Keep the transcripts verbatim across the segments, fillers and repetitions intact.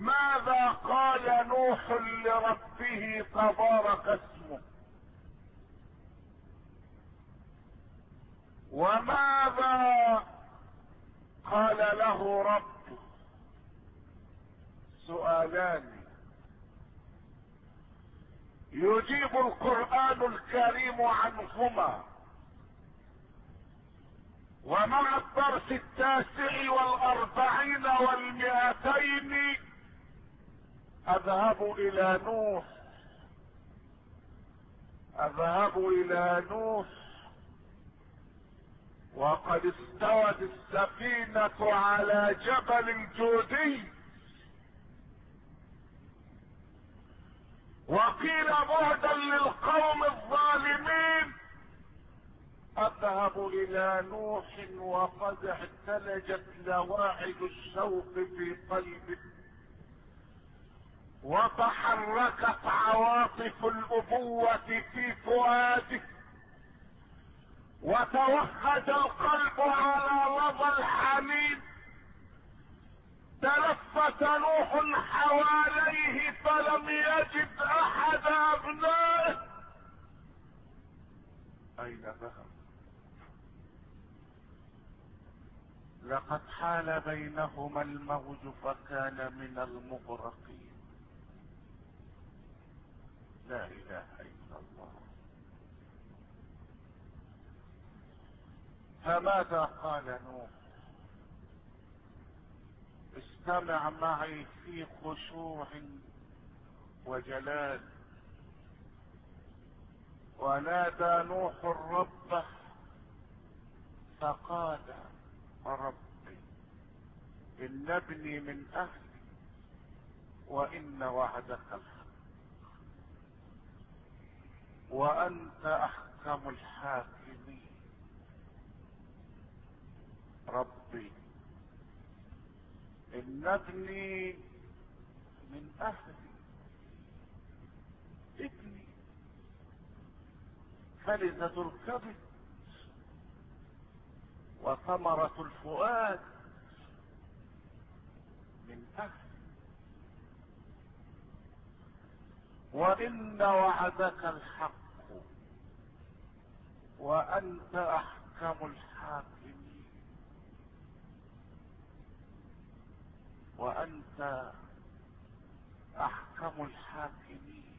ماذا قال نوح لربه تبارك اسمه؟ وماذا قال له ربه؟ سؤالان يجيب القرآن الكريم عنهما. ومع الدرس التاسع والاربعين والمئتين اذهب الى نوح اذهب الى نوح وقد استوت السفينة على جبل الجودي، وقيل بعدا للقوم الظالمين. اذهب الى نوح وقد اعتلجت لواعد الشوق في قلبه، وتحركت عواطف الابوة في فؤاده، وتوهج القلب على لظى الحنين. تلفت نوح حواليه فلم يجد احد ابنائه. اين ذهب؟ لقد حال بينهما الموج فكان من المغرقين. لا اله الا الله. فماذا قال نوح؟ استمع معي في خشوع وجلال. ونادى نوح ربه فقال ربي إن ابني من أهلي وإن وعدك الحق وأنت أحكم الحاكمين. ربي إن ابني من أهلي، ابني فلذة الكبد وثمرة الفؤاد من أهل، وإن وعدك الحق وأنت أحكم الحاكمين، وأنت أحكم الحاكمين.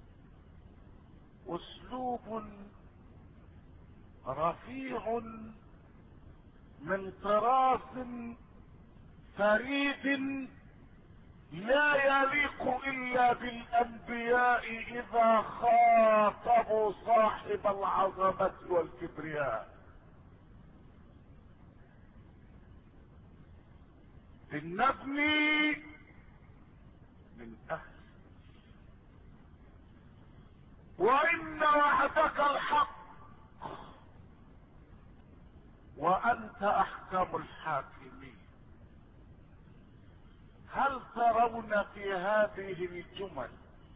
أسلوب رفيع من طراز فريد لا يليق الا بالانبياء اذا خاطبوا صاحب العظمة والكبرياء. ان ابني من اهل وان وعدك الحق وانت احكم الحاكمين. هل ترون في هذه الجمل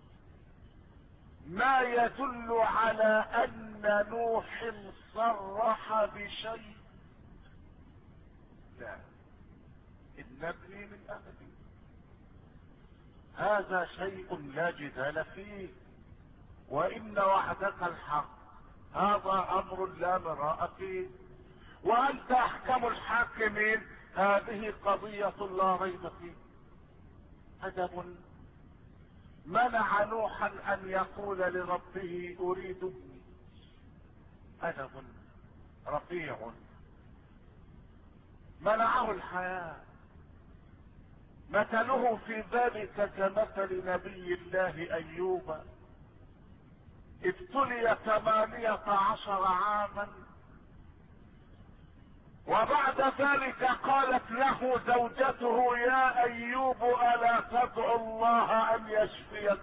ما يدل على ان نوح صرح بشيء؟ لا. ان ابني من اهلي هذا شيء لا جدال فيه، وان وعدك الحق هذا امر لا مراء فيه، وانت احكم الحاكمين هذه قضية لا ريب فيه. أدب منع نوحا ان يقول لربه اريد ابني، أدب رفيع منعه الحياة. مثله في ذلك كمثل نبي الله ايوب، ابتلي ثمانية عشر عاما، وبعد ذلك قالت له زوجته يا ايوب الا تدعو الله ان يشفيك؟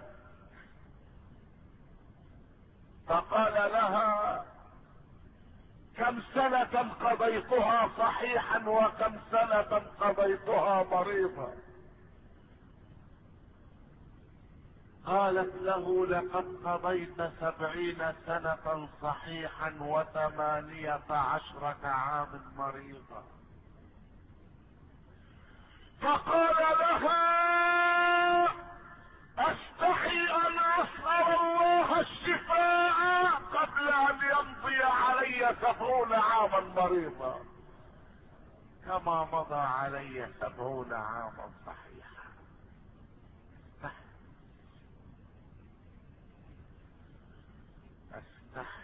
فقال لها كم سنة قضيتها صحيحا وكم سنة قضيتها مريضا؟ قالت له لقد قضيت سبعين سنة صحيحا وثمانية عشرة عام مريضا. فقال لها سبعون عاما مريضا كما مضى علي سبعون عاما صحيحا. استحي.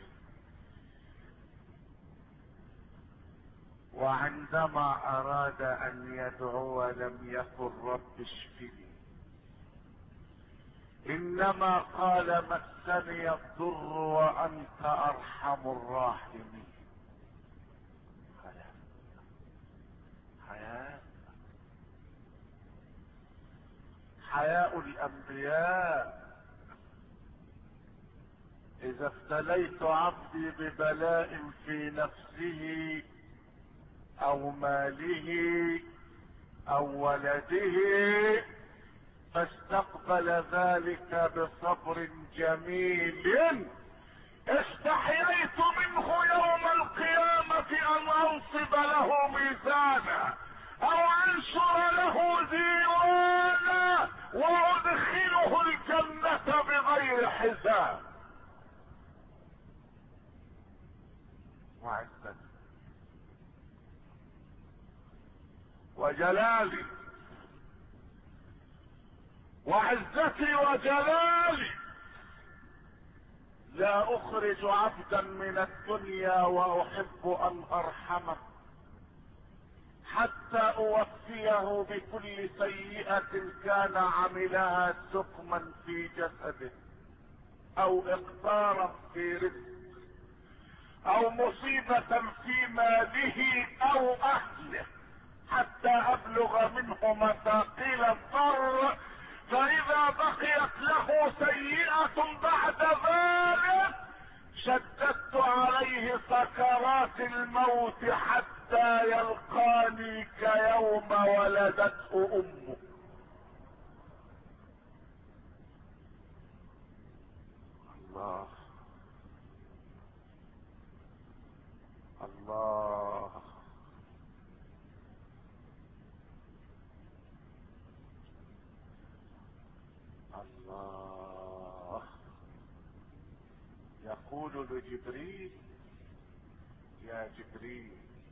وعندما اراد ان يدعو لم يقل رب اشفني، انما قال مسني الضر وانت ارحم الراحمين. حياة حياة حياء الانبياء. اذا ابتليت عبدي ببلاء في نفسه او ماله او ولده فاستقبل ذلك بصبر جميل، استحييت منه يوم القيامة ان انصب له ميزانا او انشر له ديوانا وادخله الجنة بغير حساب. وعزتي وجلالي وعزتي وجلالي لا اخرج عبدا من الدنيا واحب ان ارحمه حتى اوفيه بكل سيئة كان عملها سقما في جسده او اقطارا في رزقه او مصيبة في ماله او اهله، حتى ابلغ منه مثاقيل الضر، فاذا بقيت له سيئة بعد ذلك شددت عليه سكرات الموت حتى يلقاني كيوم ولدته امه. الله الله الله. يقول لجبريل يا جبريل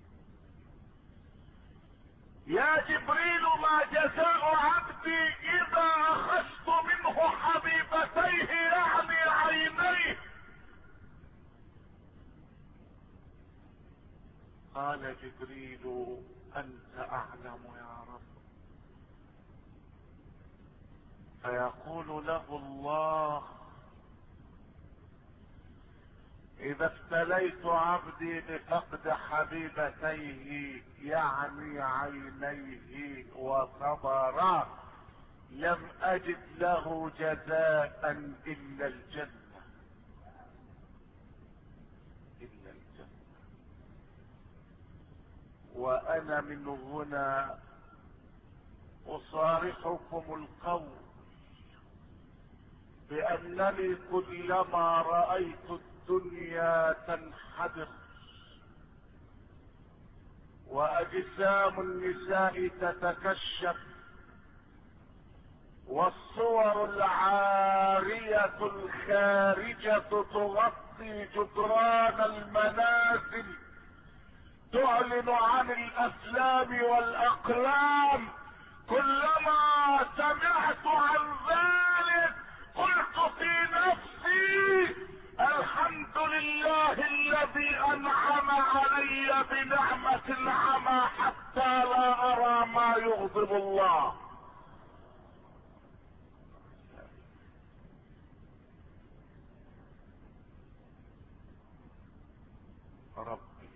يا جبريل ما جزاء عبدي اذا اخذت منه حبيبتيه يعني عينيه؟ قال جبريل انت اعلم يا رب. فيقول له الله اذا ابتليت عبدي بفقد حبيبتيه يعني عينيه وصبر لم اجد له جزاء الا الجنة، الا الجنة. وانا من هنا اصارحكم القول بانني كلما رأيت الدنيا تنحدر واجسام النساء تتكشف والصور العارية الخارجة تغطي جدران المنازل تعلن عن الافلام والاقلام، كلما سمعت عن ذلك قلت في نفسي الحمد لله الذي انعم علي بنعمة العمى حتى لا ارى ما يغضب الله. ربي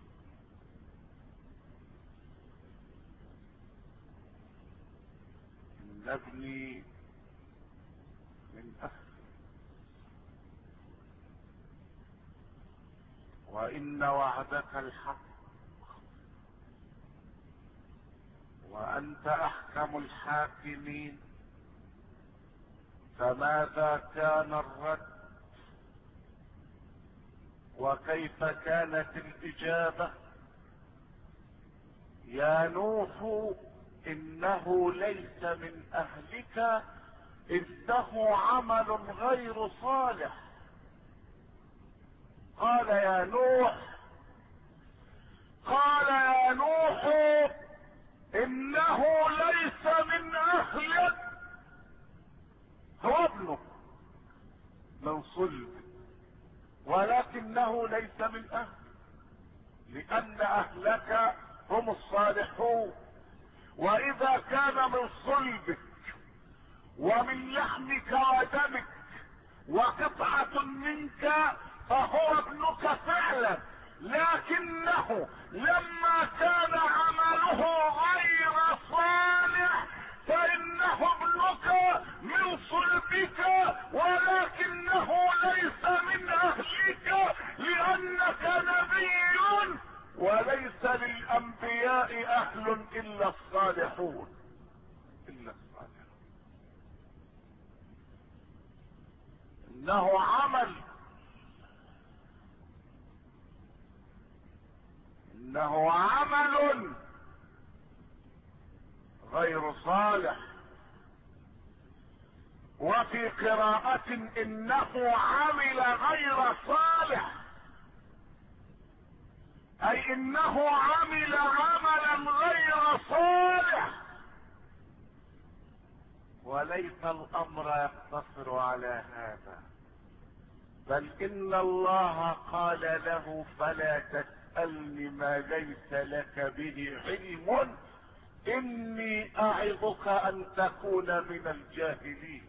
إن ابني من أهلي وإن وعدك الحق وأنت أحكم الحاكمين، فماذا كان الرد وكيف كانت الإجابة؟ يا نوح إنه ليس من أهلك إنه عمل غير صالح. قال يا نوح قال يا نوح انه ليس من اهلك، هو ابنك من صلب ولكنه ليس من اهلك، لان اهلك هم الصالحون. واذا كان من صلبك ومن لحمك ودمك وقطعة منك فهو ابنك فعلا، لكنه لما كان عمله غير صالح فانه ابنك من صلبك ولكنه ليس من اهلك، لانك نبي وليس للانبياء اهل الا الصالحون، الا الصالحون. انه عمل انه عمل غير صالح. وفي قراءة انه عمل غير صالح، اي انه عمل عملا غير صالح. وليس الامر يقتصر على هذا، بل ان الله قال له فلا تسألني ما ليس لك به علم اني اعظك ان تكون من الجاهلين.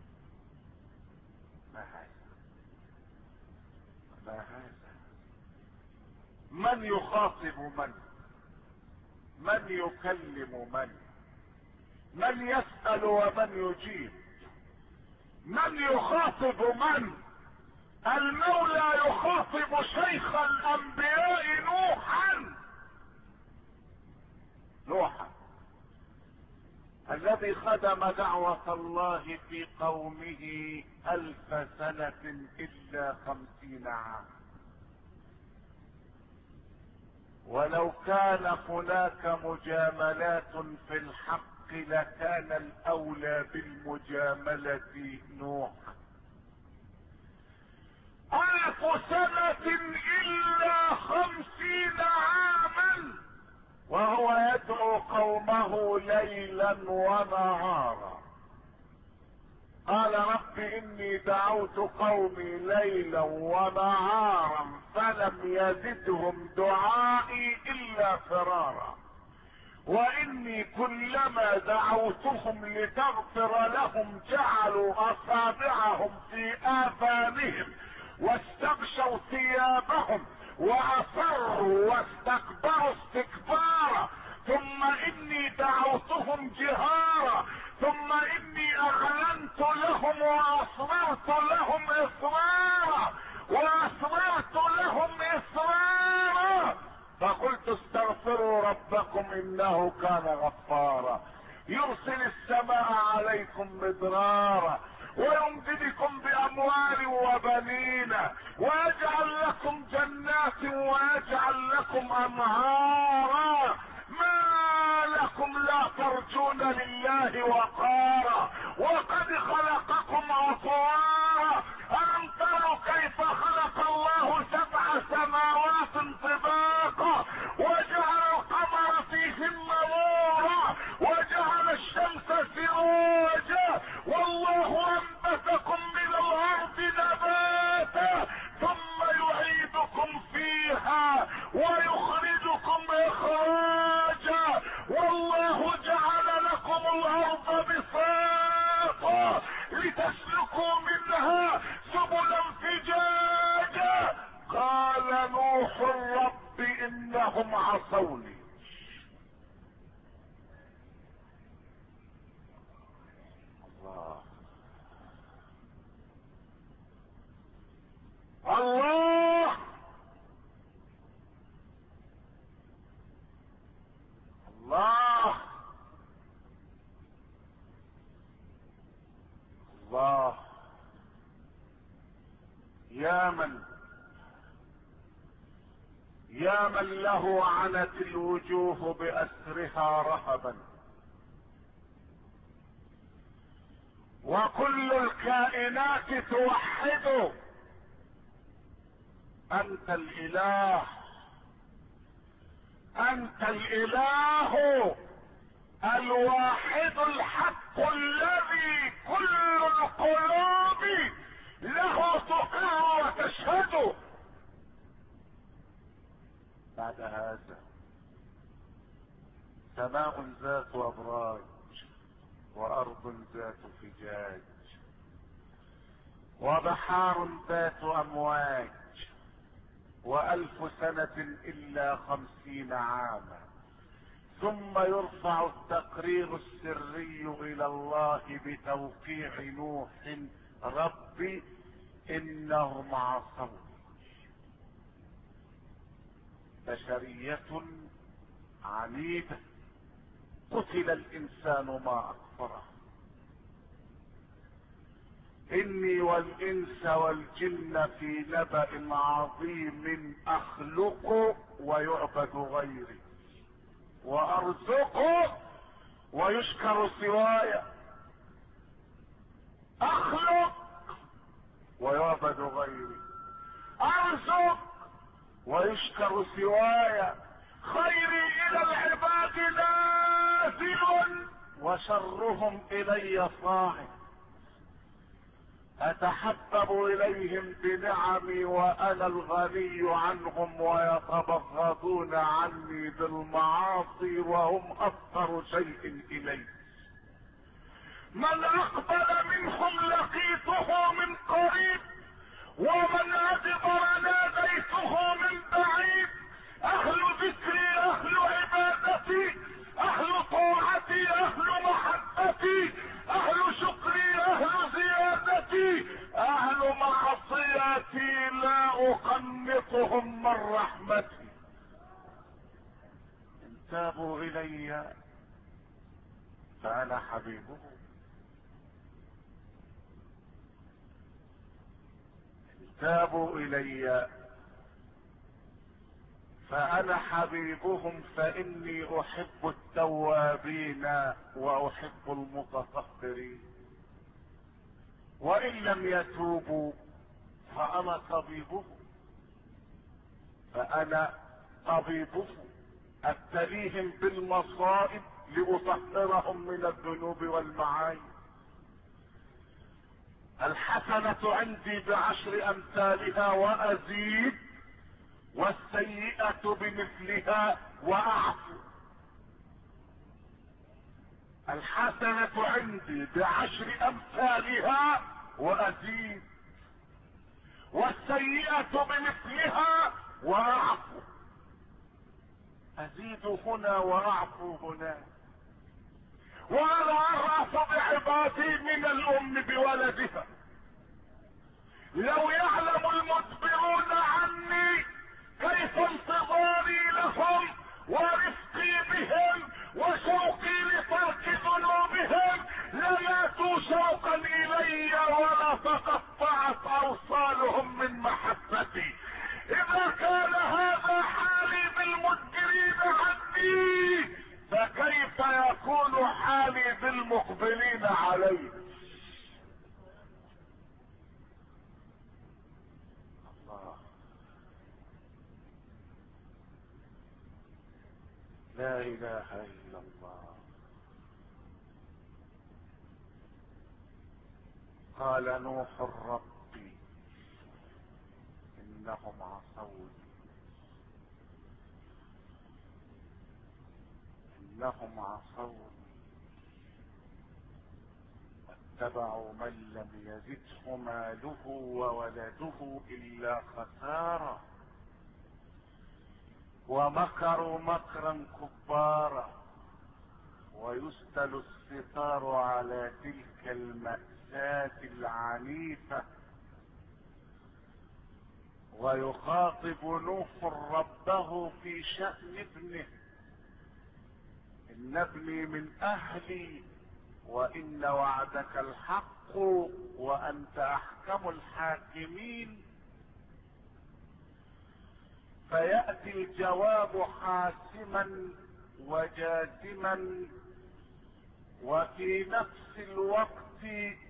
ما هذا؟ ما هذا؟ من يخاطب من؟ من يكلم من؟ من يسأل ومن يجيب؟ من يخاطب من؟ المولى يخاطب شيخ الانبياء نوحا، نوحا الذي خدم دعوة الله في قومه الف سنة الا خمسين عام. ولو كان هناك مجاملات في الحق لكان الاولى بالمجاملة نوح. الف سنة الا خمسين عاما وهو يدعو قومه ليلا ونهارا. قال رب اني دعوت قومي ليلا ونهارا فلم يزدهم دعائي الا فرارا، واني كلما دعوتهم لتغفر لهم جعلوا اصابعهم في اذانهم واستغشوا ثيابهم واصروا واستكبروا استكبارا، ثم اني دعوتهم جهارا ثم اني اعلنت لهم واصررت لهم اصرارا واصررت لهم اصرارا، فقلت استغفروا ربكم انه كان غفارا يرسل السماء عليكم مدرارا ويمددكم باموال وبنين ويجعل لكم جنات ويجعل لكم انهارا. ما لكم لا ترجون لله وقارا وقد خلقكم اطوارا. الم تروا كيف خلق الله سبع سماوات طباقا وجعل القمر فيهن نورا وجعل الشمس سراجا والله انبتكم من الارض نباتا ثم يعيدكم فيها ويخرجكم اخراجا والله جعل لكم الارض بساطا لتسلكوا منها سبلا فجاجا. قال نوح رب انهم عصوني. الله الله الله الله. يا من يا من له عنت الوجوه بأسرها رهبا وكل الكائنات توحد انت الاله انت الاله الواحد الحق الذي كل القلوب له تقر وتشهد. بعد هذا سماء ذات ابراج وارض ذات فجاج وبحار ذات امواج والف سنة الا خمسين عاما، ثم يرفع التقرير السري الى الله بتوقيع نوح ربي انهم عصوا. بشرية عنيدة، قتل الانسان ما اكفره. اني والانس والجن في نبأ عظيم اخلق ويعبد غيري وارزق ويشكر سواي. اخلق ويعبد غيري، ارزق ويشكر سواي. خيري الى العباد نازل وشرهم الي صاعد. اتحبب اليهم بنعمي وانا الغني عنهم ويتبغضون عني بالمعاصي وهم اكثر شيء الي. من اقبل منهم لقيته من قريب ومن ادبر ناديته من بعيد. اهل ذكري اهل عبادتي اهل طاعتي اهل محبتي اهل شكري اهل زيادتي اهل معصيتي لا اقنطهم من رحمتي. ان تابوا الي فانا حبيبهم، ان تابوا الي فانا حبيبهم، فاني احب التوابين واحب المتطهرين. وان لم يتوبوا فانا طبيبهم، فانا طبيبهم ابتليهم بالمصائب لاطهرهم من الذنوب والمعايب. الحسنة عندي بعشر امثالها وازيد، والسيئة بمثلها واعفو. الحسنة عندي بعشر امثالها وازيد، والسيئة بمثلها واعفو. ازيد هنا واعفو هنا. وانا ارأف بعبادي من الام بولدها. لو يعلم المدبرون عني كيف انتظاري لهم ورفقي بهم وشوقي لترك ذنوبهم لماتوا شوقا الي ولا تقطعت اوصالهم من محبتي. اذا كان هذا حالي بالمدبرين عني فكيف يكون حالي بالمقبلين علي؟ الله، لا اله الا الله. قال نوح ربي انهم عصوني، انهم عصوني واتبعوا من لم يزده ماله وولده الا خسارا ومكروا مكرا كبارا. ويسدل الستار على تلك المأساة العنيفة. ويخاطب نوح ربه في شأن ابنه: ان ابني من اهلي وان وعدك الحق وانت احكم الحاكمين. فيأتي الجواب حاسما وجازما وفي نفس الوقت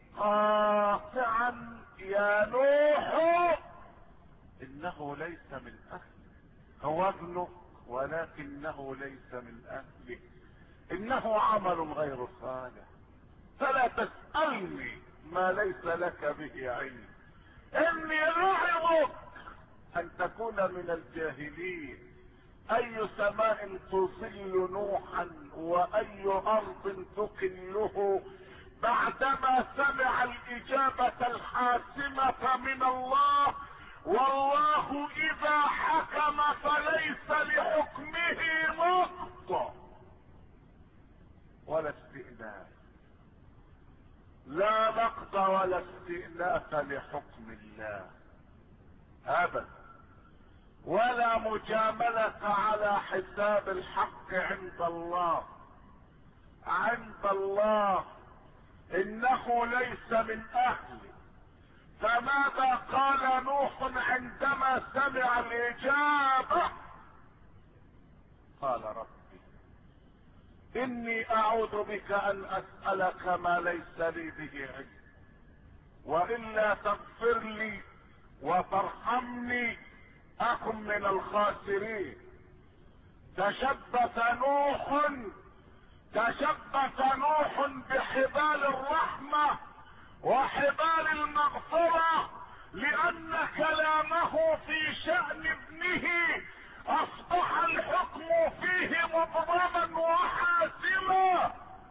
قاطعا: يا نوح انه ليس من اهلك، هو ابنك ولكنه ليس من اهله، انه عمل غير صالح. فلا تسألني ما ليس لك به علم، اني اعظك ان تكون من الجاهلين. اي سماء تظل نوحا واي ارض تكله بعدما سمع الاجابة الحاسمة من الله. والله اذا حكم فليس لحكمه نقض ولا استئناف، لا نقض ولا استئناف لحكم الله ابدا، ولا مجاملة على حساب الحق عند الله. عند الله انه ليس من اهله. فماذا قال نوح عندما سمع الاجابة؟ قال ربي اني اعوذ بك ان اسألك ما ليس لي به علم، والا تغفر لي وترحمني اكن من الخاسرين. تشبث نوح تشبث نوح بحبال الرحمة وحبال المغفرة، لان كلامه في شأن ابنه اصبح الحكم فيه مبرما وحاسما.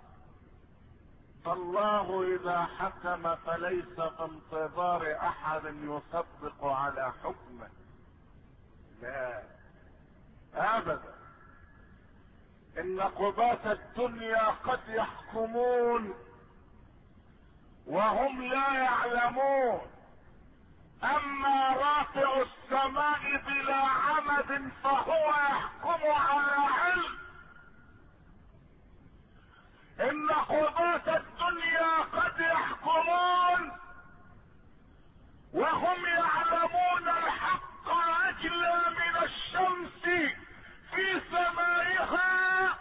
فالله اذا حكم فليس في انتظار احد يصدق على حكمه، لا ابدا. ان قضاة الدنيا قد يحكمون وهم لا يعلمون، اما رافع السماء بلا عمد فهو يحكم على علم. ان قضاة الدنيا قد يحكمون وهم يعلمون الحق اجلى من الشمس في سمائها،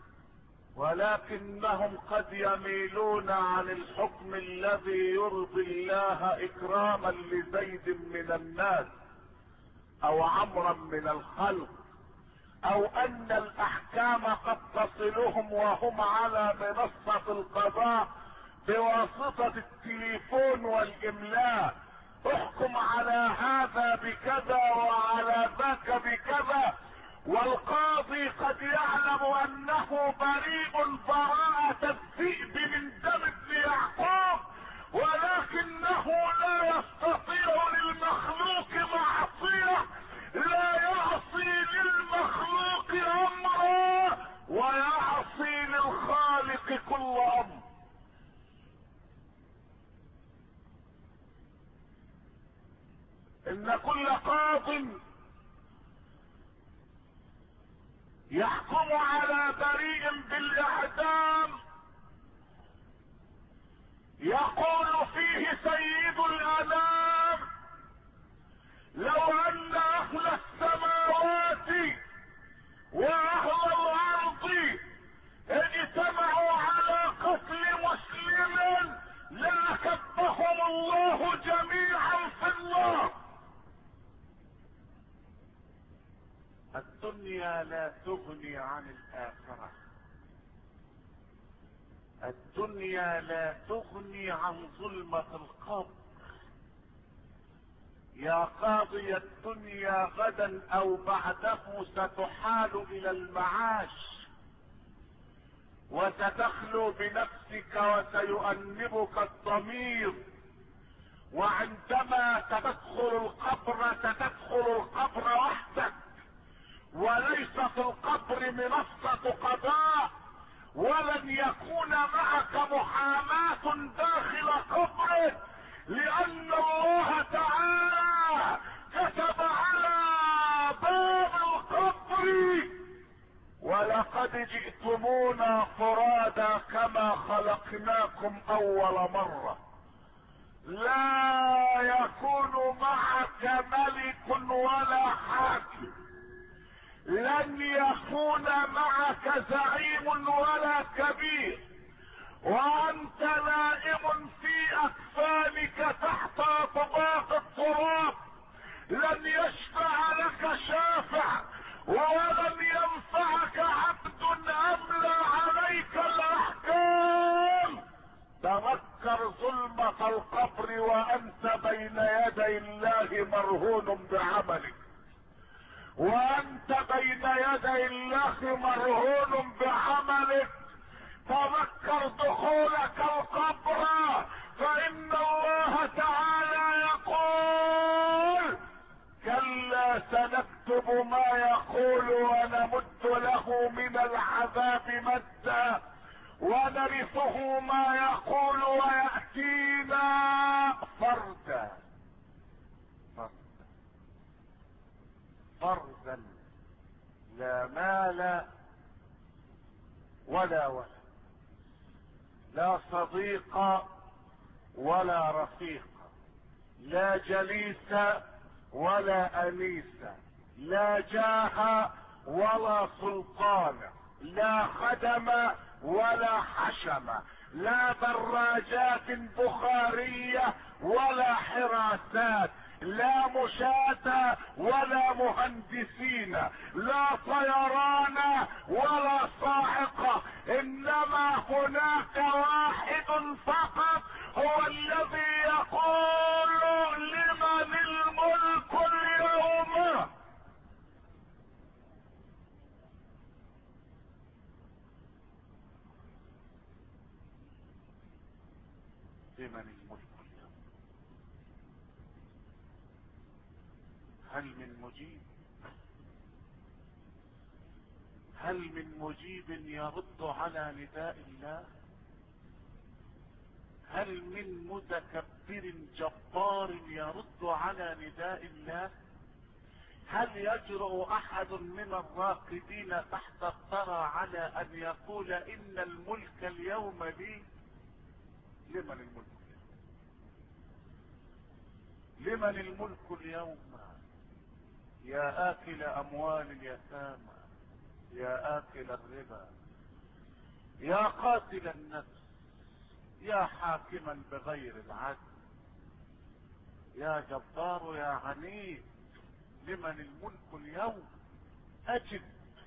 ولكنهم قد يميلون عن الحكم الذي يرضي الله اكراما لزيد من الناس او عمرا من الخلق، او ان الاحكام قد تصلهم وهم على منصة القضاء بواسطة التليفون والاملاء. احكم على هذا بكذا وعلى ذاك بكذا، والقاضي قد يعلم انه بريء براءة الذئب من دم ابن يعقوب، ولكنه لا يستطيع للمخلوق معصية، لا يعصي للمخلوق امرا ويعصي للخالق كل امر. ان كل قاض يحكم على بريء بالاعدام يقول فيه سيد الانام: لو ان اهل السماوات واهل الارض اجتمعوا على قتل مسلم لاكبهم الله جميعا في النار. الدنيا لا تغني عن الآخرة، الدنيا لا تغني عن ظلمة القبر. يا قاضي الدنيا غدا او بعده ستحال الى المعاش، وستخلو بنفسك وسيؤنبك الضمير، وعندما تدخل القبر ستدخل القبر وحدك، وليس في القبر منصة قضاء، ولن يكون معك محاماة داخل قبرك، لان الله تعالى كتب على باب القبر: ولقد جئتمونا فرادا كما خلقناكم اول مرة. لا يكون معك ملك ولا حاكم، لن يكون معك زعيم ولا كبير، وانت نائم في اكفانك تحت طباق التراب. لن يشفع لك شافع ولن تذكر ظلمة القبر وانت بين يدي الله مرهون بعملك، وانت بين يدي الله مرهون بعملك. تذكر دخولك القبر، فان الله تعالى يقول كلا سنكتب ما يقول ونمد له من العذاب مدا ونرثه ما يقول ويأتينا فردا فردا فردا، لا مال ولا ولد، لا صديق ولا رفيق، لا جليس ولا انيس، لا جاه ولا سلطان، لا خدم ولا حشم، لا دراجات بخارية ولا حراسات، لا مشاة ولا مهندسين، لا طيران ولا صاعقة، انما هناك واحد فقط هو الذي يقول لمن الملك اليوم. لمن الملك اليوم؟ هل من مجيب؟ هل من مجيب يرد على نداء الله؟ هل من متكبر جبار يرد على نداء الله؟ هل يجرؤ احد من الراقدين تحت الثرى على ان يقول ان الملك اليوم لي؟ لمن الملك اليوم؟ لمن الملك اليوم؟ يا آكل اموال اليتامى، يا آكل الربا، يا قاتل النفس، يا حاكما بغير العدل، يا جبار يا عنيد، لمن الملك اليوم؟ اجد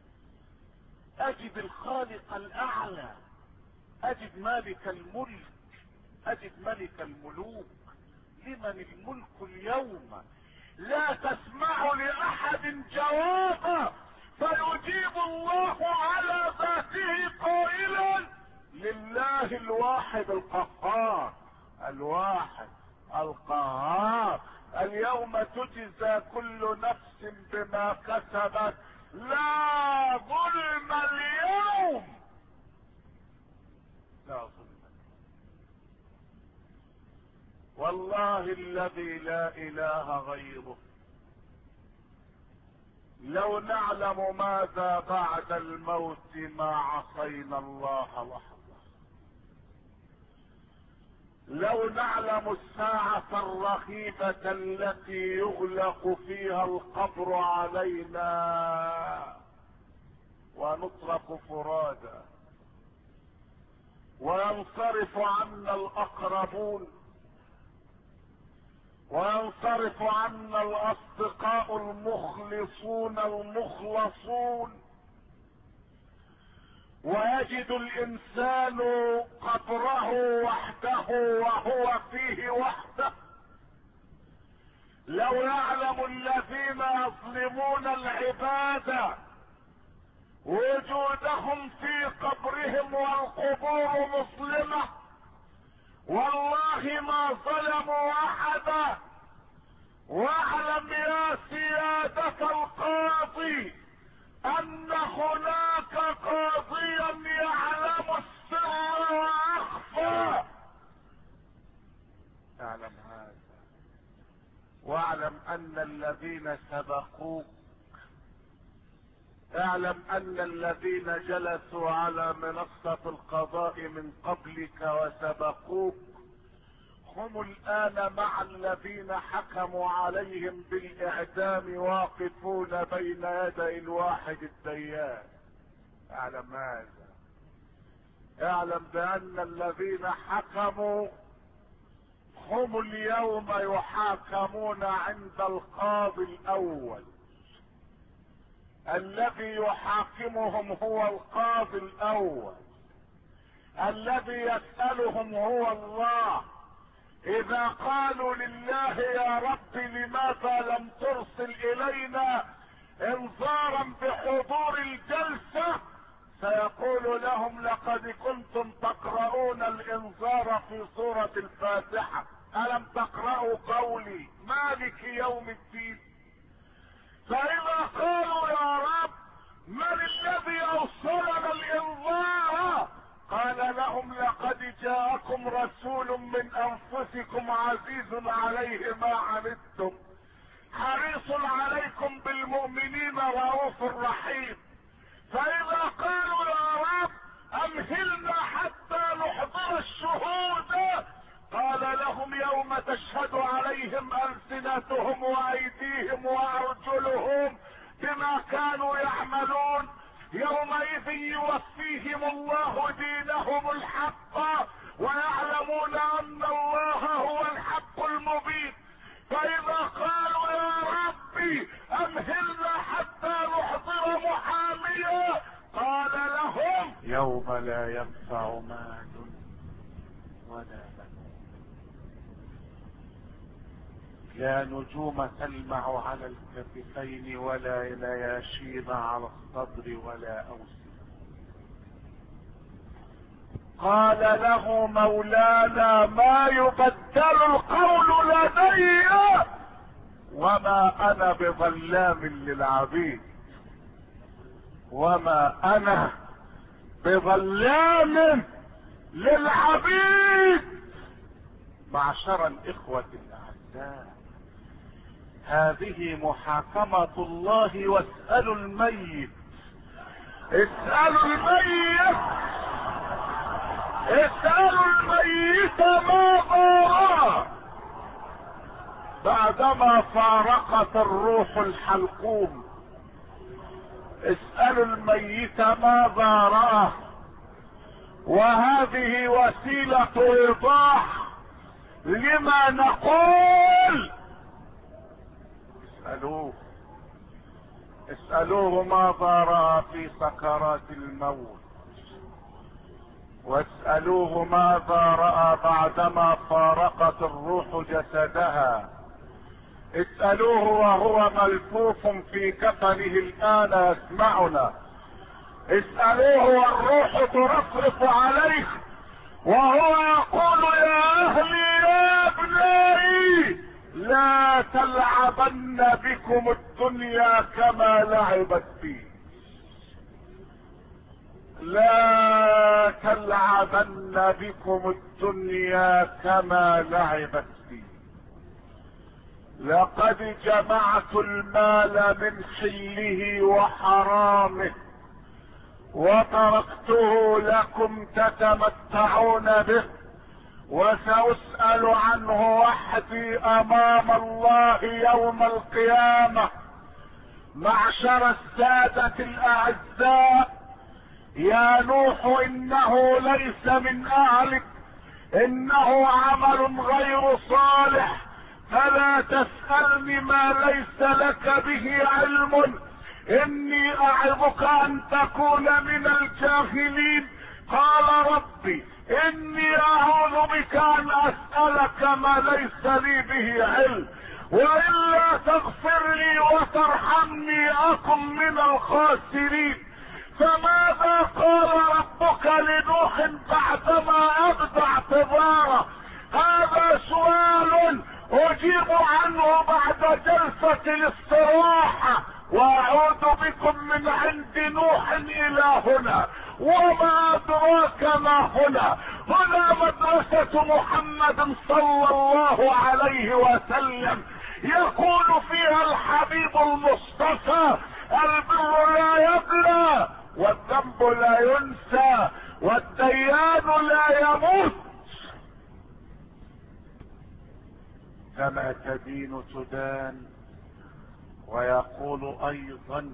اجد الخالق الاعلى، اجد مالك الملك، اجد ملك الملوك. لمن الملك اليوم؟ لا تسمع لاحد جوابا، فيجيب الله على ذاته قائلا لله الواحد القهار، الواحد القهار. اليوم تجزى كل نفس بما كسبت، لا ظلم اليوم، لا ظلم. والله الذي لا اله غيره لو نعلم ماذا بعد الموت ما عصينا الله لحظة. لو نعلم الساعة الرهيبة التي يغلق فيها القبر علينا ونترك فرادا وينصرف عنا الأقربون وينصرف عنا الأصدقاء المخلصون المخلصون، ويجد الانسان قبره وحده وهو فيه وحده. لو يعلم الذين يظلمون العباد وجودهم في قبرهم والقبور مظلمة، والله ما ظلموا احدا. واعلم يا سيادة القاضي ان هناك قاضيا يعلم السر واخفى. اعلم هذا، واعلم ان الذين سبقوك، اعلم ان الذين جلسوا على منصة القضاء من قبلك وسبقوك هم الان مع الذين حكموا عليهم بالاعدام واقفون بين يدي الواحد الديان. اعلم هذا، اعلم بان الذين حكموا هم اليوم يحاكمون عند القاضي الاول. الذي يحاكمهم هو القاضي الاول الذي يسألهم هو الله. اذا قالوا لله يا رب لماذا لم ترسل الينا انذارا بحضور الجلسة، سيقول لهم لقد كنتم تقرؤون الانذار في سورة الفاتحة، الم تقرأوا قولي مالك يوم الدين؟ فاذا قالوا يا رب من الذي اوصلنا الانذار، قال لهم لقد جاءكم رسول من انفسكم عزيز عليه ما عنتم حريص عليكم بالمؤمنين رؤوف رحيم. فاذا قالوا يا رب امهلنا حتى نحضر الشهود، قال لهم يوم تشهد عليهم السنتهم وايديهم وارجلهم بما كانوا يعملون، يومئذ يوفيهم الله دينهم الحق ويعلمون ان الله هو الحق المبين. فاذا قالوا يا ربي امهلنا حتى نحضر محاميا، قال لهم يوم لا ينفع مال ولا بنون، لا نجوم تلمع على الكتفين ولا نياشين على الصدر ولا أوسط. قال له مولانا ما يبدل القول لدي وما انا بظلام للعبيد، وما انا بظلام للعبيد. معشر الاخوة الاعزاء، هذه محاكمة الله. واسألوا الميت، اسألوا الميت، اسألوا الميت ماذا رأى بعدما فارقت الروح الحلقوم. اسألوا الميت ماذا رأى، وهذه وسيلة ايضاح لما نقول. اسألوه، اسألوه ماذا رأى في سكرات الموت، واسألوه ماذا رأى بعدما فارقت الروح جسدها. اسألوه وهو ملفوف في كفنه الآن يسمعنا. اسألوه والروح ترفرف عليه وهو يقول يا أهلي يا ابنائي لا تلعبن بكم الدنيا كما لعبت بي، لا تلعبن بكم الدنيا كما لعبت بي. لقد جمعت المال من حله وحرامه وتركته لكم تتمتعون به، وسأسأل عنه وحدي امام الله يوم القيامة. معشر السادة الاعزاء، يا نوح انه ليس من اهلك، انه عمل غير صالح، فلا تسألني ما ليس لك به علم، اني اعظك ان تكون من الجاهلين. قال ربي اني اعوذ بك ان اسألك ما ليس لي به علم، والا تغفر لي وترحمني اكن من الخاسرين. فماذا قال ربك لنوح بعدما ابدى اعتذاره؟ هذا سؤال اجيب عنه بعد جلسة الاستراحة، واعود بكم من عند نوح الى هنا. وما ادراك ما هنا؟ هنا مدرسة محمد صلى الله عليه وسلم، يقول فيها الحبيب المصطفى البر لا يبلى والذنب لا ينسى والديان لا يموت. كما تدين تدان. ويقول ايضا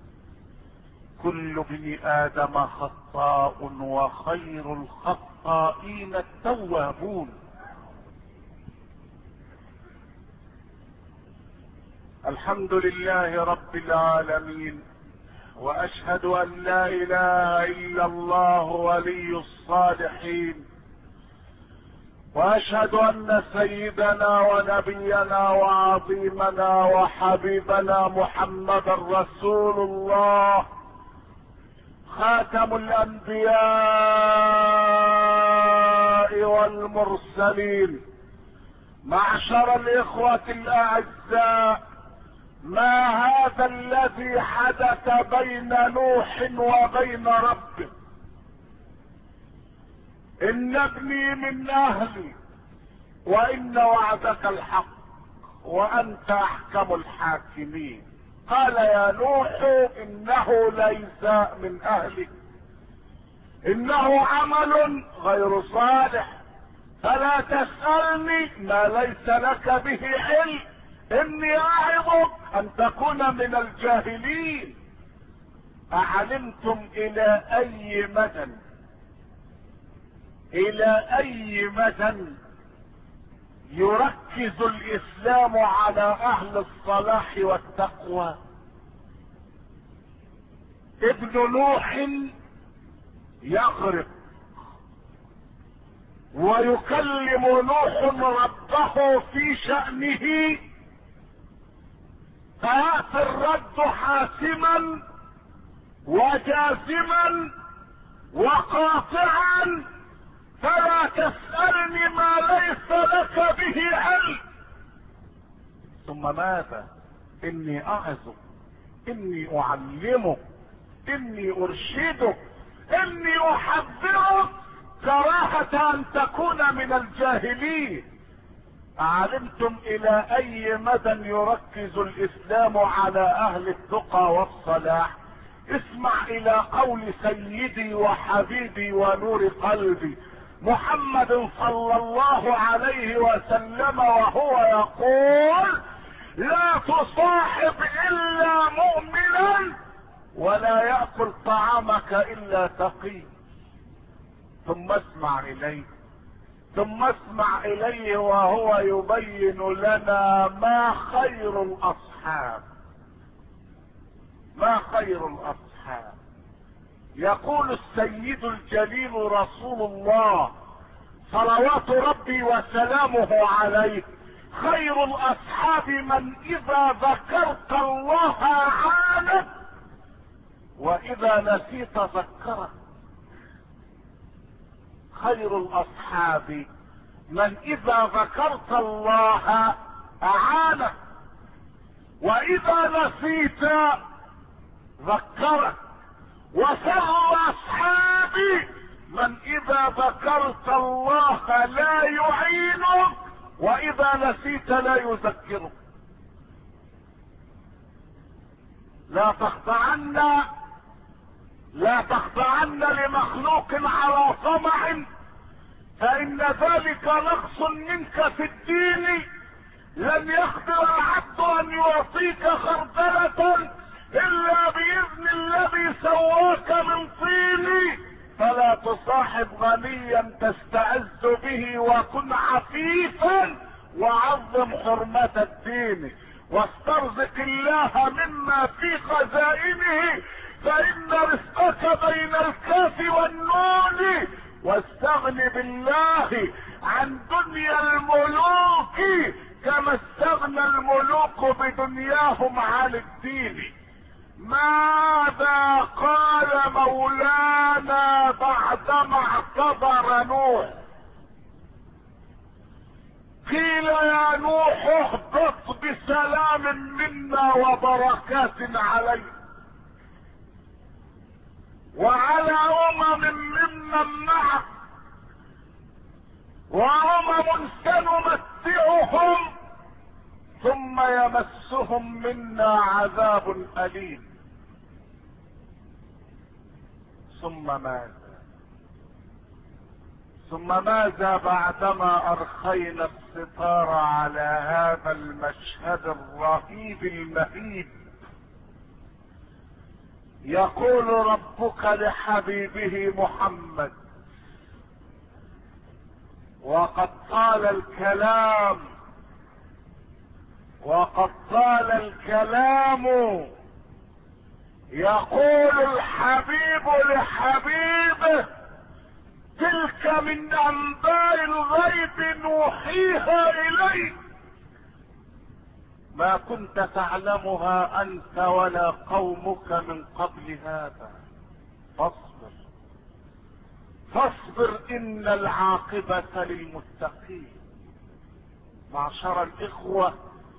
كل ابن ادم خطاء وخير الخطائين التوابون. الحمد لله رب العالمين، واشهد ان لا اله الا الله ولي الصالحين، واشهد ان سيدنا ونبينا وعظيمنا وحبيبنا محمدا رسول الله خاتم الانبياء والمرسلين. معشر الاخوة الاعزاء، ما هذا الذي حدث بين نوح وبين ربه؟ ان ابني من اهلي وان وعدك الحق وانت احكم الحاكمين. قال يا نوح انه ليس من اهلك، انه عمل غير صالح، فلا تسألني ما ليس لك به علم، اني اعظك ان تكون من الجاهلين. اعلمتم الى اي مدى الى اي مدى يركز الاسلام على اهل الصلاح والتقوى؟ ابن نوح يغرق ويكلم نوح ربه في شأنه، فيأتي الرد حاسما وجازما وقاطعا: فلا تسألني ما ليس لك به علم. ثم ماذا؟ اني اعظك، اني اعلمك، اني ارشدك، اني احذرك كراهة ان تكون من الجاهلين. اعلمتم الى اي مدى يركز الاسلام على اهل التقى والصلاح؟ اسمع الى قول سيدي وحبيبي ونور قلبي محمد صلى الله عليه وسلم وهو يقول: لا تصاحب الا مؤمنا ولا يأكل طعامك الا تقي. ثم اسمع اليه ثم اسمع اليه وهو يبين لنا ما خير الاصحاب ما خير الاصحاب. يقول السيد الجليل رسول الله صلوات ربي وسلامه عليه: خير الاصحاب من اذا ذكرت الله عانك واذا نسيت ذكرك. خير الاصحاب من اذا ذكرت الله اعانك واذا نسيت ذكرك. وشر الاصحاب من اذا ذكرت الله لا يعينك واذا نسيت لا يذكرك. لا تخضعن لا تخضعن لمخلوق على طمع، فان ذلك نقص منك في الدين. لن يقدر العبد ان يعطيك خردلة الا باذن الذي سواك من طين. فلا تصاحب غنيا تستعز به، وكن عفيفا وعظم حرمة الدين، واسترزق الله مما في خزائنه، فان رزقك بين الكاف والنون. واستغن بالله عن دنيا الملوك كما استغنى الملوك بدنياهم عن الدين. ماذا قال مولانا بعدما اعتذر نوح؟ قيل يا نوح اهبط بسلام منا وبركات عليك وعلى امم ممن معك، وامم سنمتعهم ثم يمسهم منا عذاب اليم. ثم ماذا ثم ماذا بعدما ارخينا الستار على هذا المشهد الرهيب المهيب؟ يقول ربك لحبيبه محمد: وقد طال الكلام وقد طال الكلام يقول الحبيب لحبيبه تلك من انباء الغيب نوحيها اليك ما كنت تعلمها انت ولا قومك من قبل هذا فاصبر فاصبر ان العاقبة للمتقين. معشر الاخوة،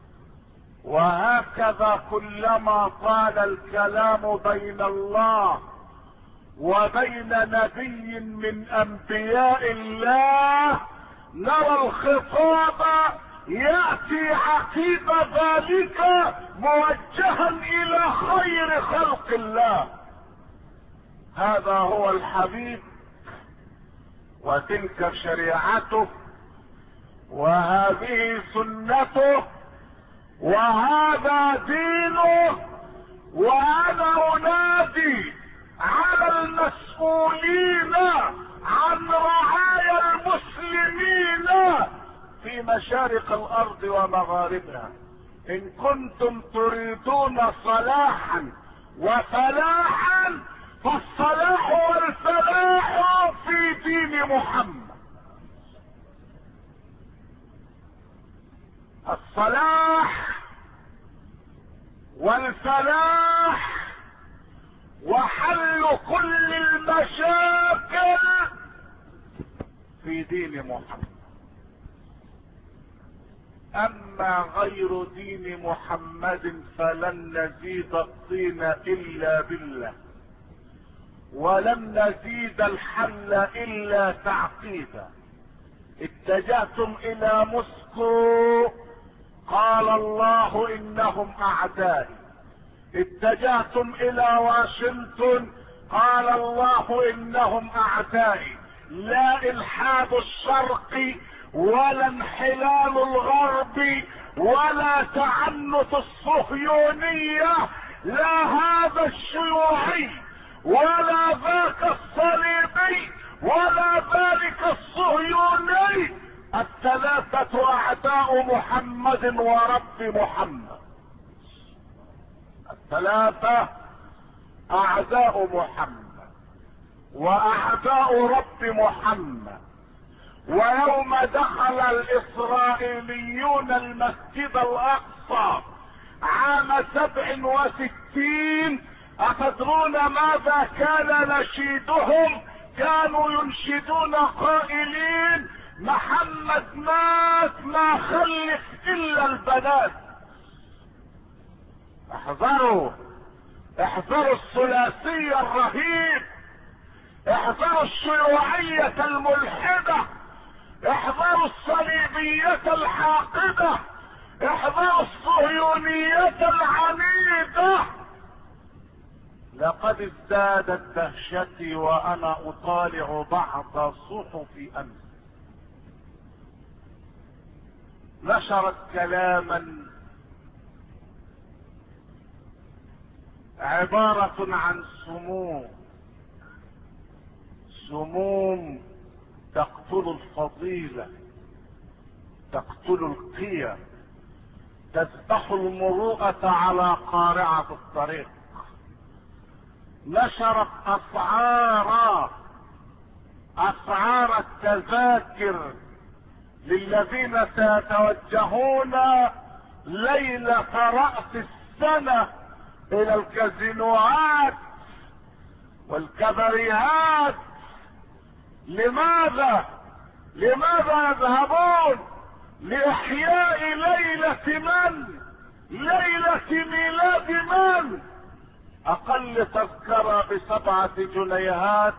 وهكذا كلما طال الكلام بين الله وبين نبي من انبياء الله نرى الخطاب يأتي عقيب ذلك موجها الى خير خلق الله. هذا هو الحبيب وتلك شريعته وهذه سنته وهذا دينه. وانا انادي على المسؤولين عن رعايا المسلمين في مشارق الارض ومغاربها، ان كنتم تريدون صلاحا وفلاحا فالصلاح والفلاح في دين محمد. الصلاح والفلاح وحل كل المشاكل في دين محمد. اما غير دين محمد فلن نزيد الطين الا بالله ولن نزيد الحل الا تعقيدا. اتجهتم الى موسكو قال الله انهم اعدائي، اتجهتم الى واشنطن قال الله انهم اعدائي. لا الحاد الشرق ولا انحلال الغرب ولا تعنت الصهيونية، لا هذا الشيوعي ولا ذاك الصليبي ولا ذلك الصهيوني، الثلاثة اعداء محمد ورب محمد. الثلاثة اعداء محمد واعداء رب محمد. ويوم دخل الاسرائيليون المسجد الاقصى عام سبع وستين اتدرون ماذا كان نشيدهم؟ كانوا ينشدون قائلين محمد مات ما خلف الا البنات. احذروا احذروا الثلاثي الرهيب، احذروا الشيوعية الملحدة، احذروا الصليبية الحاقدة، احذروا الصهيونية العنيدة. لقد ازدادت دهشتي وانا اطالع بعض صحف امس نشرت كلاما عبارة عن سموم سموم تقتل الفضيلة، تقتل القيم، تذبح المروءة على قارعة الطريق. نشرت اسعار اسعار التذاكر للذين سيتوجهون ليلة رأس السنة الى الكازينوهات والكباريهات. لماذا لماذا يذهبون؟ لاحياء ليلة من؟ ليلة ميلاد من؟ اقل تذكرة بسبعة جنيهات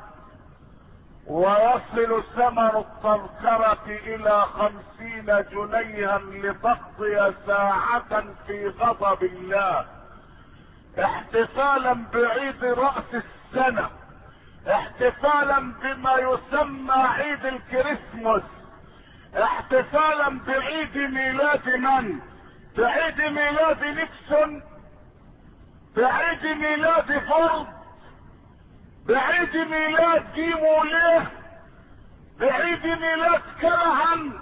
ويصل ثمن التذكرة الى خمسين جنيها لتقضي ساعة في غضب الله، احتفالا بعيد رأس السنة، احتفالا بما يسمى عيد الكريسماس، احتفالا بعيد ميلاد من؟ بعيد ميلاد نيكسون، بعيد ميلاد فورد، بعيد ميلاد ديموليه، بعيد ميلاد كرهن،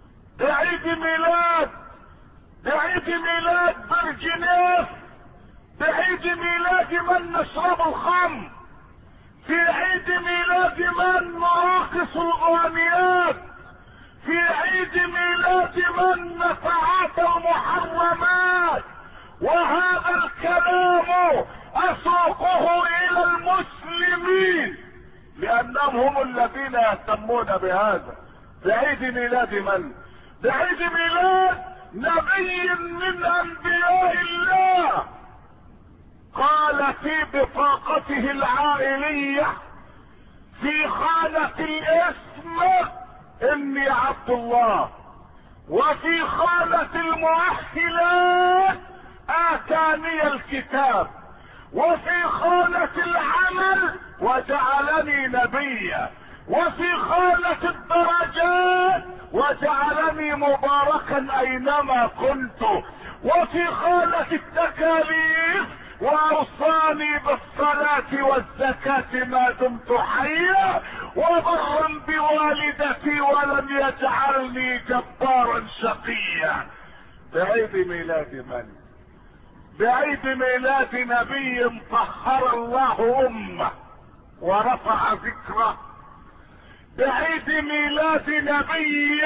بعيد ميلاد بعيد ميلاد برجنيف، بعيد ميلاد من نشرب الخمر، في عيد ميلاد من نراقص الغنيات، في عيد ميلاد من نتعاطى المحرمات. وهذا الكلام اسوقه الى المسلمين لانهم هم الذين يهتمون بهذا. بعيد ميلاد من؟ بعيد ميلاد نبي من انبياء الله قال في بطاقته العائلية في خانة الاسم اني عبد الله، وفي خانة المؤهلات اتاني الكتاب، وفي خانة العمل وجعلني نبيا، وفي خانة الدرجات وجعلني مباركا اينما كنت، وفي خانة التكاليف واوصاني بالصلاة والزكاة ما دمت حيا، وبرا بوالدتي ولم يجعلني جبارا شقيا. بعيد ميلاد من؟ بعيد ميلاد نبي طهر الله امه ورفع ذكره، بعيد ميلاد نبي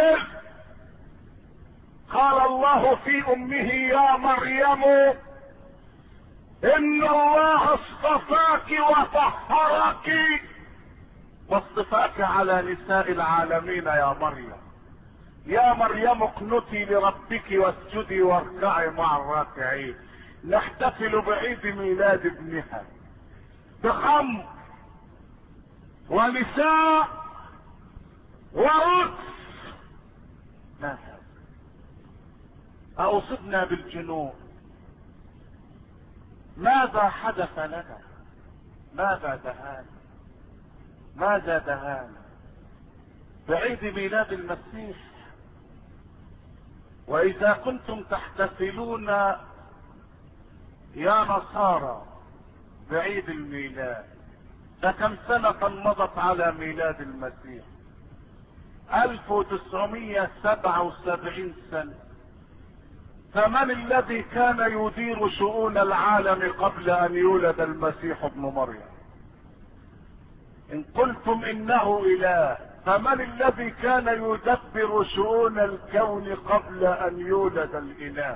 قال الله في امه يا مريم ان الله اصطفاك وطهرك واصطفاك على نساء العالمين يا مريم. يا مريم اقنتي لربك واسجدي واركعي مع الراكعين. نحتفل بعيد ميلاد ابنها بخمر ونساء ورقص. ما هذا؟ أصبنا بالجنون. ماذا حدث لنا؟ ماذا دهانا؟ ماذا دهانا؟ بعيد ميلاد المسيح. واذا كنتم تحتفلون يا نصارى بعيد الميلاد، فكم سنة مضت على ميلاد المسيح؟ الف وتسعمائة وسبعة وسبعين سنة. فمن الذي كان يدير شؤون العالم قبل ان يولد المسيح ابن مريم؟ ان قلتم انه اله، فمن الذي كان يدبر شؤون الكون قبل ان يولد الاله؟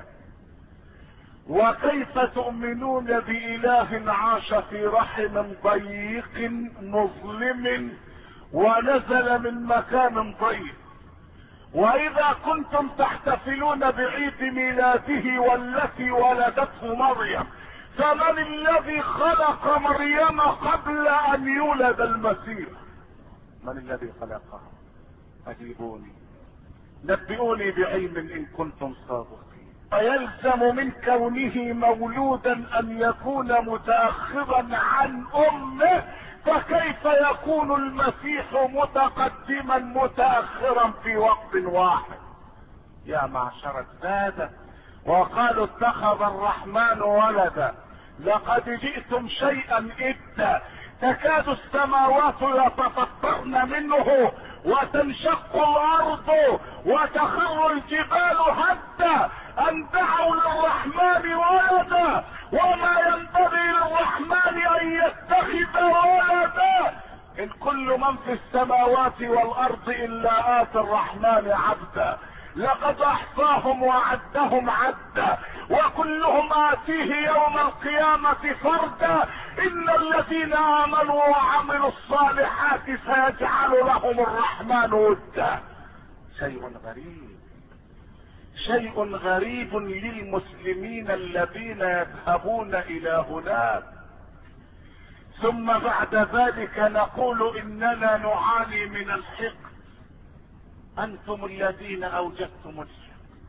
وكيف تؤمنون بإله عاش في رحم ضيق مظلم ونزل من مكان ضيق؟ واذا كنتم تحتفلون بعيد ميلاده والتي ولدته مريم، فمن الذي خلق مريم قبل ان يولد المسيح؟ من الذي خلقها؟ اجيبوني، نبئوني بعلم ان كنتم صادقين. فيلزم من كونه مولودا ان يكون متاخرا عن امه، فكيف يكون المسيح متقدما متاخرا في وقت واحد؟ يا معشر الساده، وقالوا اتخذ الرحمن ولدا، لقد جئتم شيئا إدا. تكاد السماوات يتفطرن منه وتنشق الارض وتخر الجبال هدا ان دعوا للرحمن ولدا، وما ينبغي للرحمن ان يتخذ ولدا. ان كل من في السماوات والارض الا اتى الرحمن عبدا، لقد احصاهم وعدهم عدا، وكلهم اتيه يوم القيامة فردا. ان الذين امنوا وعملوا الصالحات سيجعل لهم الرحمن ودا. شيء غريب، شيء غريب للمسلمين الذين يذهبون الى هناك. ثم بعد ذلك نقول اننا نعاني من الحقد. انتم الذين اوجدتم الحقد.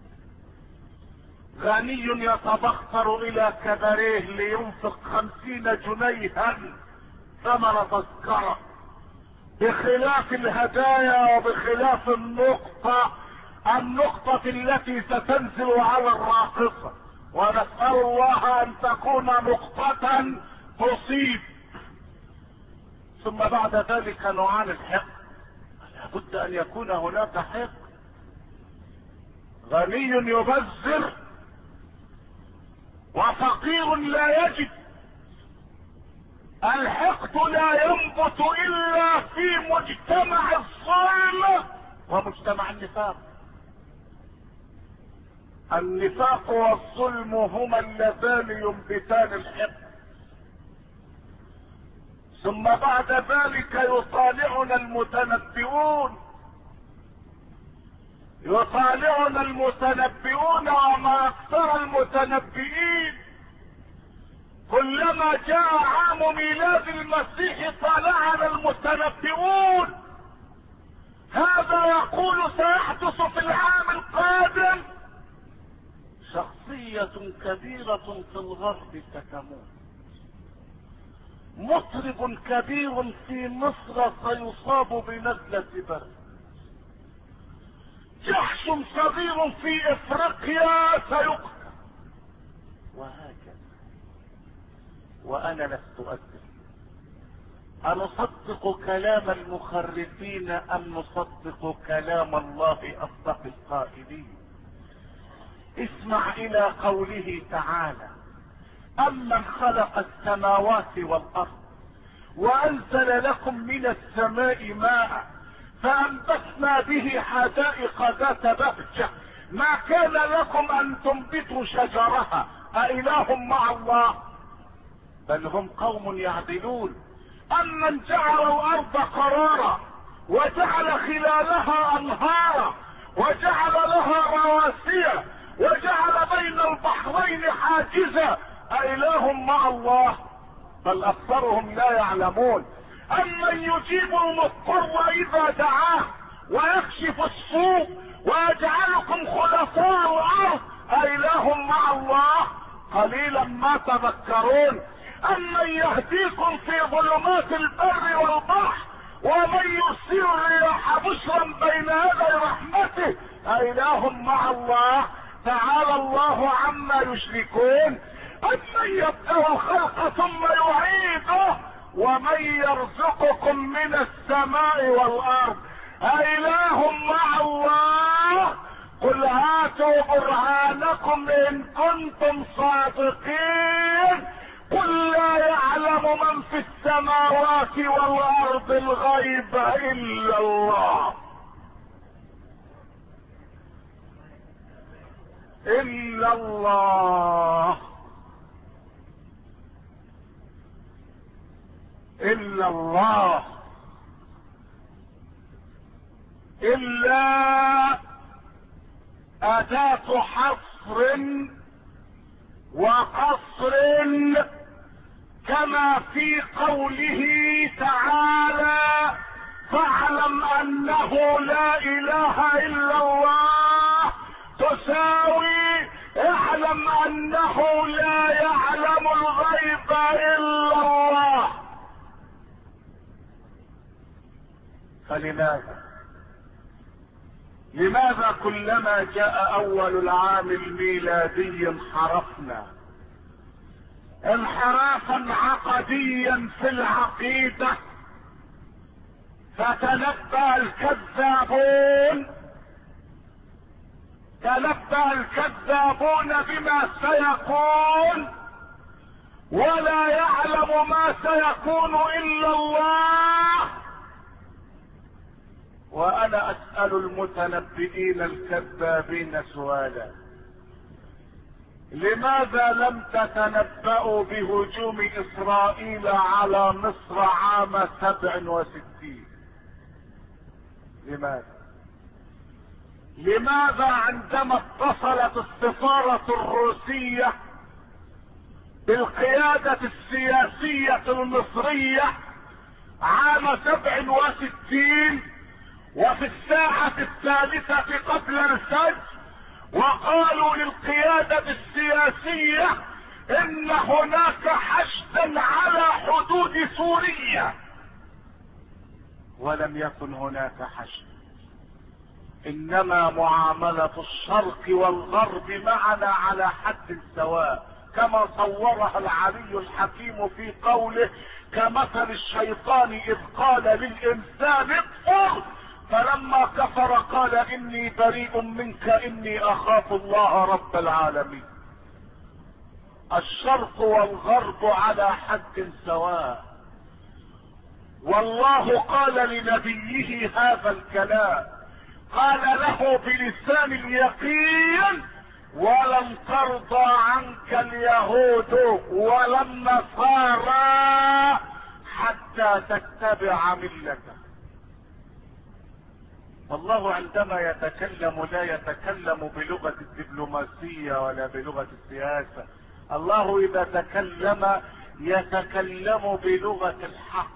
غني يتبختر الى كباريه لينفق خمسين جنيها ثمن تذكرة، بخلاف الهدايا وبخلاف النقطة النقطة التي ستنزل على الراقصة، ونسأل الله ان تكون نقطة تصيب. ثم بعد ذلك نعاني الحقد. لابد ان يكون هناك حقد. غني يبذر وفقير لا يجد. الحقد لا ينبت الا في مجتمع الظلم ومجتمع النفاق. النفاق والظلم هما اللذان ينبتان الحقد. ثم بعد ذلك يطالعنا المتنبئون يطالعنا المتنبئون وما اكثر المتنبئين. كلما جاء عام ميلاد المسيح طالعنا المتنبئون. هذا يقول سيحدث في العام القادم. شخصية كبيرة في الغرب ستموت. مطرب كبير في مصر سيصاب بنزلة برد. جحش صغير في افريقيا سيقتل. وهكذا. وانا لست ادري انصدق كلام المخرفين ام نصدق كلام الله اصدق القائلين. اسمع الى قوله تعالى: امن خلق السماوات والارض وانزل لكم من السماء ماء فانبتنا به حدائق ذات بهجة ما كان لكم ان تنبتوا شجرها أإله مع الله بل هم قوم يعدلون. امن جعل الارض قرارا وجعل خلالها انهارا وجعل لها رواسي وجعل بين البحرين حاجزا أإله مع الله بل اكثرهم لا يعلمون. امن يجيب المضطر اذا دعاه ويكشف السوء ويجعلكم خلفاء الارض أإله مع الله قليلا ما تذكرون. امن يهديكم في ظلمات البر والبحر ومن يرسل الرياح بشرا بين يدي رحمته أإله مع الله تعالى الله عما يشركون. امن يبدأ الخلق ثم يعيده ومن يرزقكم من السماء والارض أإله مع الله قل هاتوا برهانكم ان كنتم صادقين. قل لا يعلم من في السماوات والارض الغيب الا الله الا الله الا الله الا اداة حصر وقصر كما في قوله تعالى: فاعلم انه لا اله الا الله تساوي اعلم انه لا يعلم الغيب الا الله. فلماذا لماذا كلما جاء اول العام الميلادي انحرفنا انحرافا عقديا في العقيدة؟ فتنبأ الكذابون تنبأ الكذابون بما سيكون ولا يعلم ما سيكون الا الله. وانا اسأل المتنبئين الكذابين سؤالا: لماذا لم تتنبأوا بهجوم اسرائيل على مصر عام سبع وستين؟ لماذا لماذا عندما اتصلت السفارة الروسية بالقيادة السياسية المصرية عام سبع وستين وفي الساعة الثالثة قبل الفجر وقالوا للقيادة السياسية ان هناك حشدا على حدود سوريا، ولم يكن هناك حشد، انما معاملة الشرق والغرب معنا على حد سواء كما صورها العلي الحكيم في قوله: كمثل الشيطان اذ قال للانسان اكفر فلما كفر قال اني بريء منك اني اخاف الله رب العالمين. الشرق والغرب على حد سواء. والله قال لنبيه هذا الكلام، قال له بلسان اليقين: ولن ترضى عنك اليهود ولا النصارى حتى تتبع ملته. الله عندما يتكلم لا يتكلم بلغة الدبلوماسية ولا بلغة السياسة. الله إذا تكلم يتكلم بلغة الحق،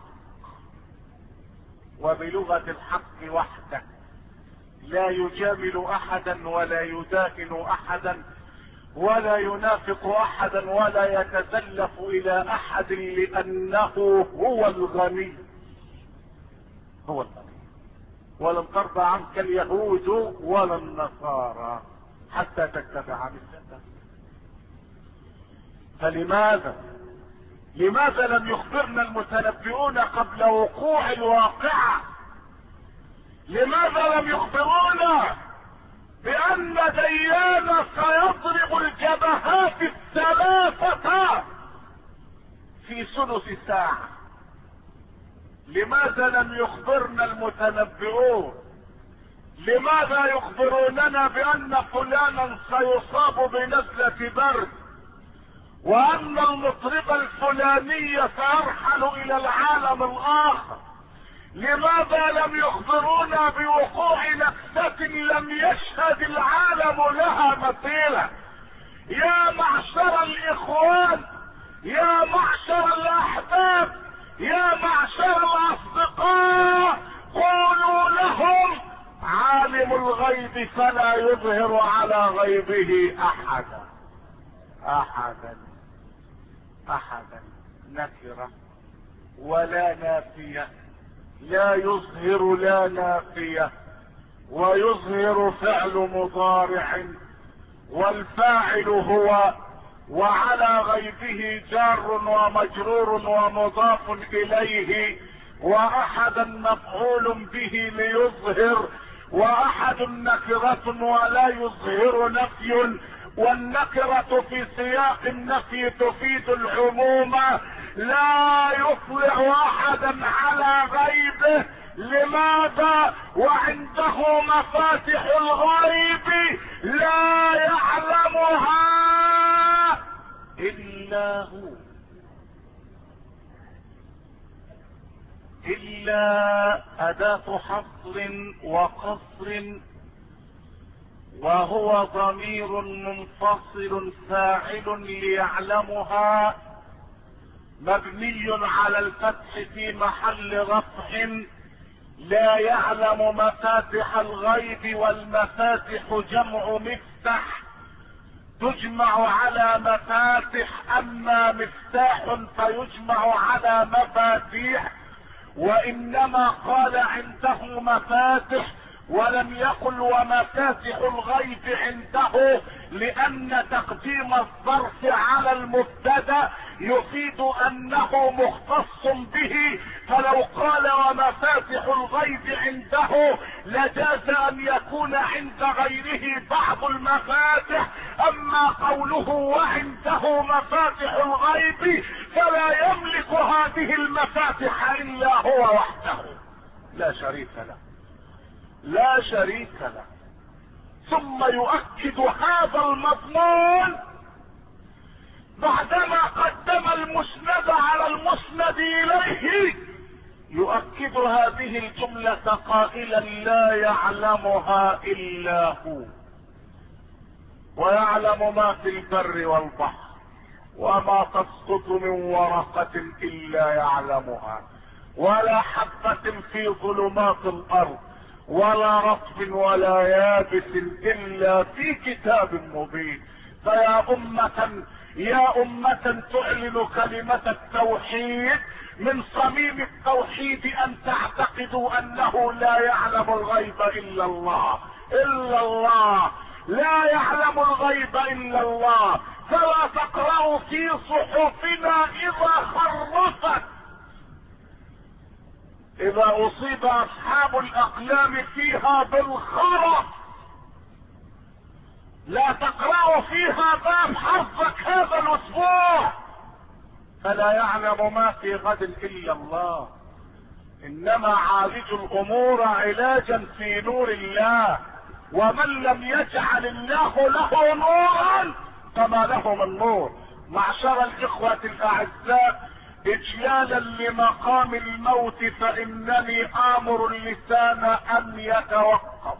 وبلغة الحق وحده، لا يجامل احدا ولا يداهن احدا ولا ينافق احدا ولا يتزلف الى احد، لانه هو الغني، هو الغني. ولن ترضى عنك اليهود ولا النصارى حتى تتبع ملته. فلماذا لماذا لم يخبرنا المتنبئون قبل وقوع الواقعة؟ لماذا لم يخبرونا بأن ديان سيضرب الجبهات الثلاثة في ثلث ساعة؟ لماذا لم يخبرنا المتنبئون؟ لماذا يخبروننا بأن فلانا سيصاب بنزلة برد، وأن المطرب الفلاني سيرحل إلى العالم الآخر؟ لماذا لم يخبرونا بوقوع نكسة لم يشهد العالم لها مثيلا؟ يا معشر الإخوان، يا معشر الأحباب، يا معشر الأصدقاء، قولوا لهم: عالم الغيب فلا يظهر على غيبه أحدا أحدا أحدا نكرة ولا نافية، لا يظهر لا نافية، ويظهر فعل مضارع، والفاعل هو، وعلى غيبه جار ومجرور ومضاف إليه، وأحدا مفعول به ليظهر، وأحد نكرة ولا يظهر نفي، والنكرة في سياق النفي تفيد العموم، لا يطلع احدا على غيبه. لماذا؟ وعنده مفاتح الغيب لا يعلمها الا هو، الا اداة حصر وقصر، وهو ضمير منفصل فاعل ليعلمها، مبني على الفتح في محل رفع. لا يعلم مفاتح الغيب، والمفاتح جمع مفتح، تجمع على مفاتح، اما مفتاح فيجمع على مفاتيح. وانما قال عنده مفاتح ولم يقل ومفاتح الغيب عنده، لان تقديم الظرف على المبتدا يفيد انه مختص به، فلو قال ومفاتح الغيب عنده لجاز ان يكون عند غيره بعض المفاتح. اما قوله وعنده مفاتح الغيب فلا يملك هذه المفاتح الا هو وحده لا شريك له، لا شريك له. ثم يؤكد هذا المضمون بعدما قدم المسند على المسند اليه، يؤكد هذه الجملة قائلا: لا يعلمها الا هو، ويعلم ما في البر والبحر، وما تسقط من ورقة الا يعلمها، ولا حبة في ظلمات الارض، ولا رطب ولا يابس الا في كتاب مبين. فيا امة يا امة تعلن كلمة التوحيد، من صميم التوحيد ان تعتقدوا انه لا يعلم الغيب الا الله، الا الله، لا يعلم الغيب الا الله. فلا تقرأوا في صحفنا اذا خرفت، اذا اصيب اصحاب الاقلام فيها بالخرف، لا تقرأوا فيها باب حظك هذا الاسبوع، فلا يعلم ما في غد الا الله. انما عالجوا الامور علاجا في نور الله، ومن لم يجعل الله له نورا فما له من نور. معشر الاخوة الاعزاء، اجلالا لمقام الموت فانني امر اللسان ان يتوقف.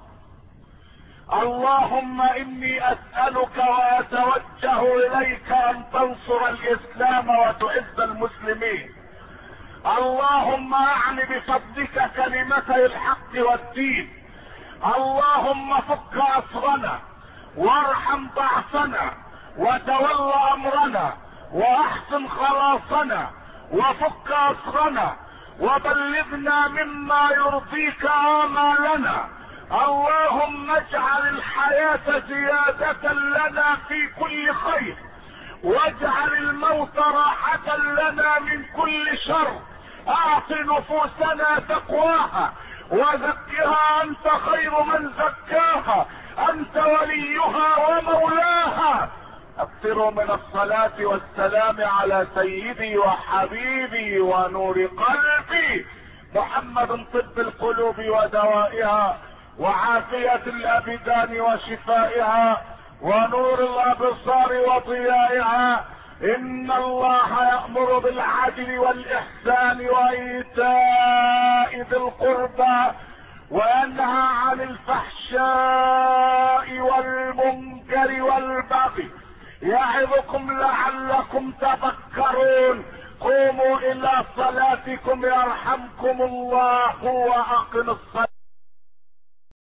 اللهم اني اسألك واتوجه اليك ان تنصر الاسلام وتعز المسلمين. اللهم اعن بفضلك كلمتي الحق والدين. اللهم فك اسرنا وارحم ضعفنا وتول امرنا واحسن خلاصنا وفك اسرنا وبلغنا مما يرضيك آمالنا. اللهم اجعل الحياة زيادة لنا في كل خير، واجعل الموت راحة لنا من كل شر. اعط نفوسنا تقواها وزكها انت خير من زكاها، انت وليها ومولاها. اكثروا من الصلاة والسلام على سيدي وحبيبي ونور قلبي محمد، طب القلوب ودوائها وعافية الابدان وشفائها ونور الابصار وضيائها. ان الله يأمر بالعدل والاحسان وايتاء ذي القربى وينهى عن الفحشاء والمنكر والبغي يعظكم لعلكم تذكرون. قوموا الى صلاتكم يرحمكم الله واقم الصلاة.